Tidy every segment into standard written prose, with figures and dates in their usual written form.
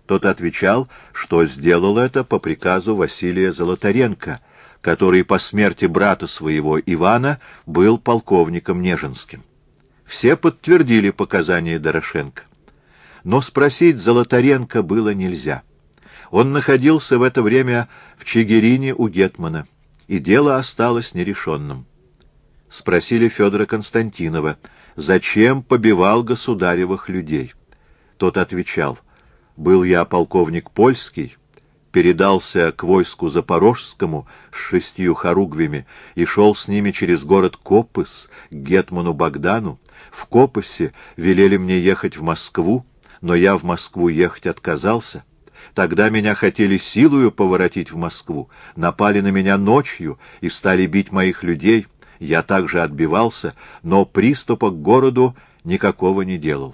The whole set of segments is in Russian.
Тот отвечал, что сделал это по приказу Василия Золотаренко, который по смерти брата своего Ивана был полковником Нежинским. Все подтвердили показания Дорошенко. Но спросить Золотаренко было нельзя. Он находился в это время в Чигирине у гетмана, и дело осталось нерешенным. Спросили Федора Константинова, зачем побивал государевых людей. Тот отвечал: «Был я полковник польский, передался к войску запорожскому с 6 хоругвями и шел с ними через город Копыс к гетману Богдану. В Копысе велели мне ехать в Москву, но я в Москву ехать отказался. Тогда меня хотели силою поворотить в Москву, напали на меня ночью и стали бить моих людей. Я также отбивался, но приступа к городу никакого не делал».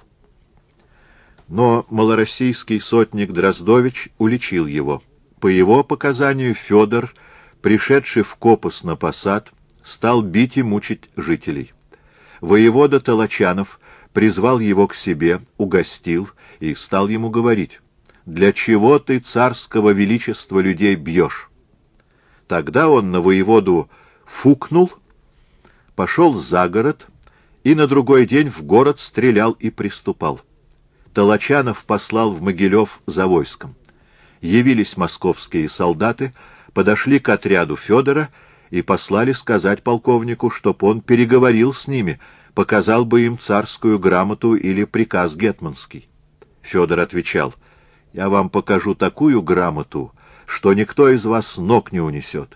Но малороссийский сотник Дроздович уличил его. По его показанию Федор, пришедший в Копос на посад, стал бить и мучить жителей. Воевода Толочанов призвал его к себе, угостил и стал ему говорить: «Для чего ты царского величества людей бьешь?» Тогда он на воеводу фукнул, пошел за город и на другой день в город стрелял и приступал. Толочанов послал в Могилев за войском. Явились московские солдаты, подошли к отряду Федора и послали сказать полковнику, чтоб он переговорил с ними, показал бы им царскую грамоту или приказ гетманский. Федор отвечал: «Я вам покажу такую грамоту, что никто из вас ног не унесет».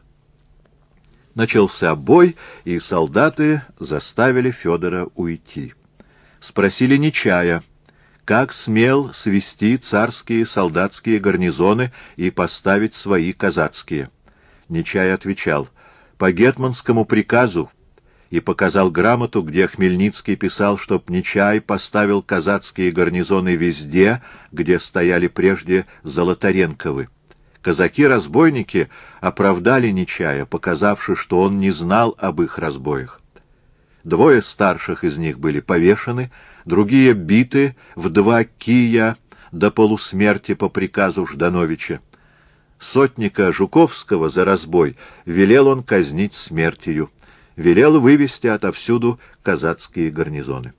Начался бой, и солдаты заставили Федора уйти. Спросили Нечая, как смел свести царские солдатские гарнизоны и поставить свои казацкие. Нечай отвечал: «По гетманскому приказу», и показал грамоту, где Хмельницкий писал, чтоб Нечай поставил казацкие гарнизоны везде, где стояли прежде Золотаренковы. Казаки-разбойники оправдали Нечая, показавши, что он не знал об их разбоях. 2 старших из них были повешены, другие биты в 2 кия до полусмерти по приказу Ждановича. Сотника Жуковского за разбой велел он казнить смертью, велел вывести отовсюду казацкие гарнизоны.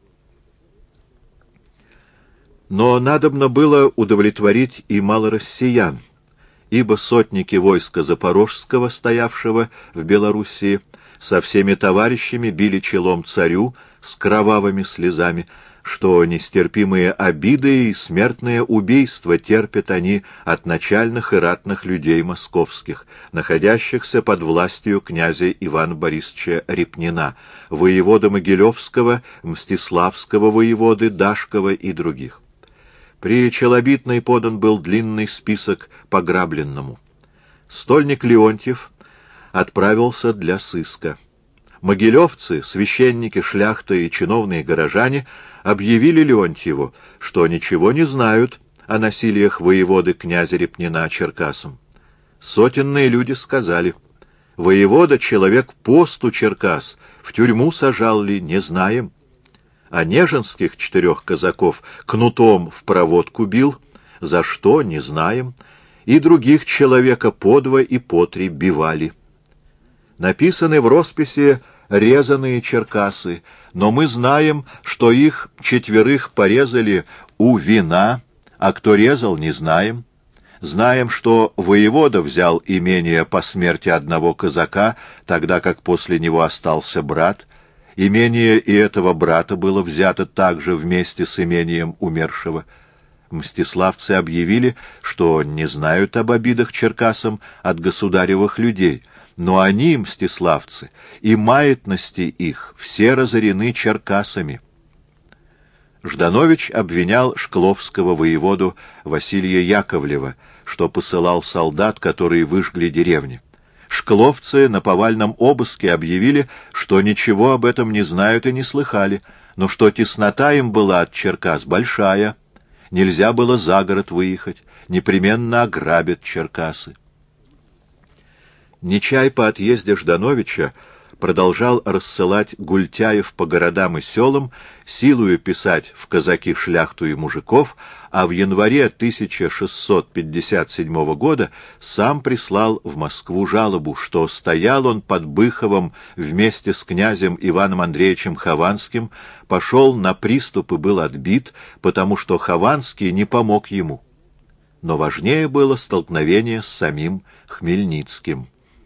Но надобно было удовлетворить и малороссиян, ибо сотники войска Запорожского, стоявшего в Белоруссии, со всеми товарищами били челом царю с кровавыми слезами, что нестерпимые обиды и смертное убийство терпят они от начальных и ратных людей московских, находящихся под властью князя Ивана Борисовича Репнина, воевода Могилевского, Мстиславского воеводы, Дашкова и других. При Челобитной подан был длинный список пограбленному. Стольник Леонтьев отправился для сыска. Могилевцы, священники, шляхта и чиновные горожане объявили Леонтьеву, что ничего не знают о насилиях воеводы князя Репнина Черкасом. Сотенные люди сказали: «Воевода человек посту Черкас, в тюрьму сажал ли, не знаем. А нежинских 4 казаков кнутом в проводку бил, за что, не знаем, и других человека по 2 и по 3 бивали. Написаны в росписи резаные черкасы, но мы знаем, что их 4 порезали у вина, а кто резал, не знаем. Знаем, что воевода взял имение по смерти одного казака, тогда как после него остался брат. Имение и этого брата было взято также вместе с имением умершего. Мстиславцы объявили, что не знают об обидах черкасам от государевых людей, но они, мстиславцы, и маятности их все разорены черкасами. Жданович обвинял шкловского воеводу Василия Яковлева, что посылал солдат, которые выжгли деревни. Шкловцы на повальном обыске объявили, что ничего об этом не знают и не слыхали, но что теснота им была от Черкас большая, нельзя было за город выехать, непременно ограбят Черкасы. Нечай по отъезде Ждановича продолжал рассылать гультяев по городам и селам, силою писать в казаки шляхту и мужиков, а в январе 1657 года сам прислал в Москву жалобу, что стоял он под Быховом вместе с князем Иваном Андреевичем Хованским, пошел на приступ и был отбит, потому что Хованский не помог ему. Но важнее было столкновение с самим Хмельницким.